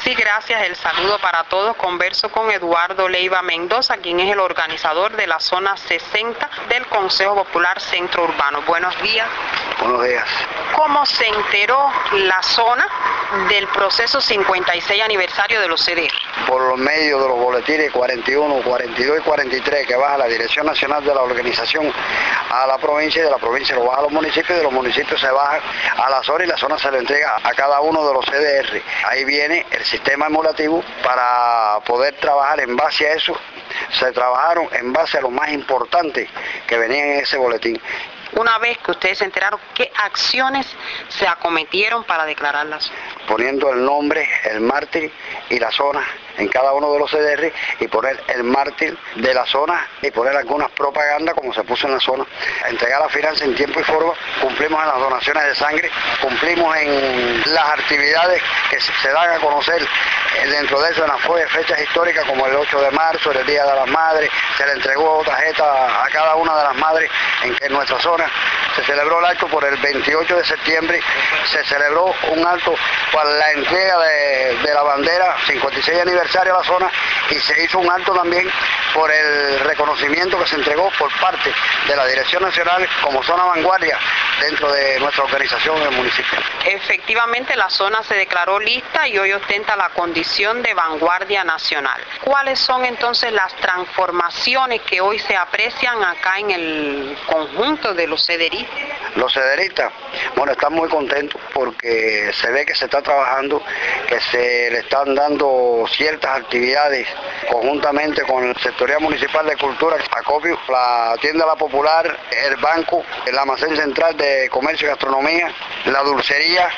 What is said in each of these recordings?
Sí, gracias. El saludo para todos. Converso con Eduardo Leiva Mendoza, quien es el organizador de la zona 60 del Consejo Popular Centro Urbano. Buenos días. Buenos días. ¿Cómo se enteró la zona del proceso 56 aniversario de los CDR? Por los medios de los boletines 41, 42 y 43 que baja la Dirección Nacional de la Organización a la provincia, y de la provincia lo baja a los municipios, y de los municipios se baja a la zona, y la zona se le entrega a cada uno de los CDR. Ahí viene el sistema emulativo para poder trabajar en base a eso. Se trabajaron en base a lo más importante que venía en ese boletín. Una vez que ustedes se enteraron, ¿qué acciones se acometieron para declararlas? Poniendo el nombre, el mártir y la zona en cada uno de los CDR, y poner el mártir de la zona y poner algunas propagandas como se puso en la zona. Entregar la finanza en tiempo y forma, cumplimos en las donaciones de sangre, cumplimos en las actividades que se dan a conocer dentro de eso en las fechas históricas como el 8 de marzo, el Día de las Madres. Se le entregó tarjeta a cada una de las madres en nuestra zona. Se celebró el acto por el 28 de septiembre, se celebró un acto para la entrega de la bandera 56 aniversario a la zona, y se hizo un acto también por el reconocimiento que se entregó por parte de la Dirección Nacional como zona vanguardia dentro de nuestra organización en el municipio. Efectivamente, la zona se declaró lista y hoy ostenta la condición de vanguardia nacional. ¿Cuáles son entonces las transformaciones que hoy se aprecian acá en el conjunto de los cederistas? Los cederistas, bueno, están muy contentos porque se ve que se está trabajando, que se le están dando ciertas actividades conjuntamente con la Secretaría Municipal de Cultura, Acopio, la Tienda La Popular, el banco, el almacén central de Comercio y Gastronomía, la dulcería,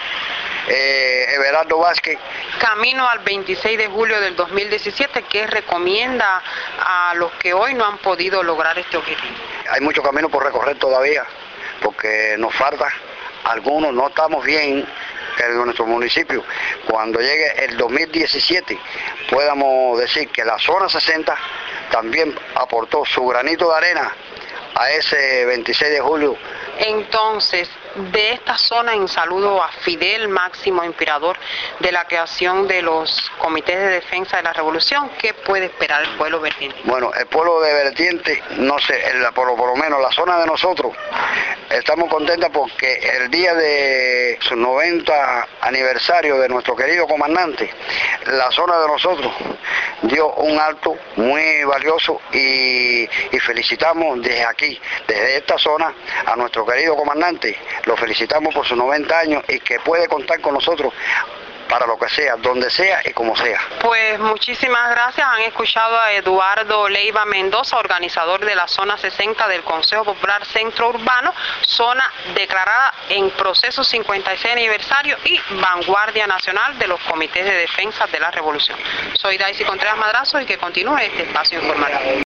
Everardo Vázquez. Camino al 26 de julio del 2017, ¿qué recomienda a los que hoy no han podido lograr este objetivo? Hay mucho camino por recorrer todavía, porque nos falta algunos, no estamos bien que en nuestro municipio, cuando llegue el 2017, podamos decir que la zona 60 también aportó su granito de arena a ese 26 de julio. Entonces, de esta zona, en saludo a Fidel, máximo inspirador de la creación de los comités de defensa de la revolución, ¿qué puede esperar el pueblo vertiente? Bueno, el pueblo de Vertiente, no sé, por lo menos la zona de nosotros, estamos contentos porque el día de su 90 aniversario de nuestro querido comandante, la zona de nosotros dio un acto muy valioso, y felicitamos desde aquí, desde esta zona, a nuestro querido comandante. Lo felicitamos por sus 90 años y que puede contar con nosotros para lo que sea, donde sea y como sea. Pues muchísimas gracias. Han escuchado a Eduardo Leiva Mendoza, organizador de la zona 60 del Consejo Popular Centro Urbano, zona declarada en proceso 56 aniversario y vanguardia nacional de los comités de defensa de la revolución. Soy Daisy Contreras Madrazo, y que continúe este espacio informativo.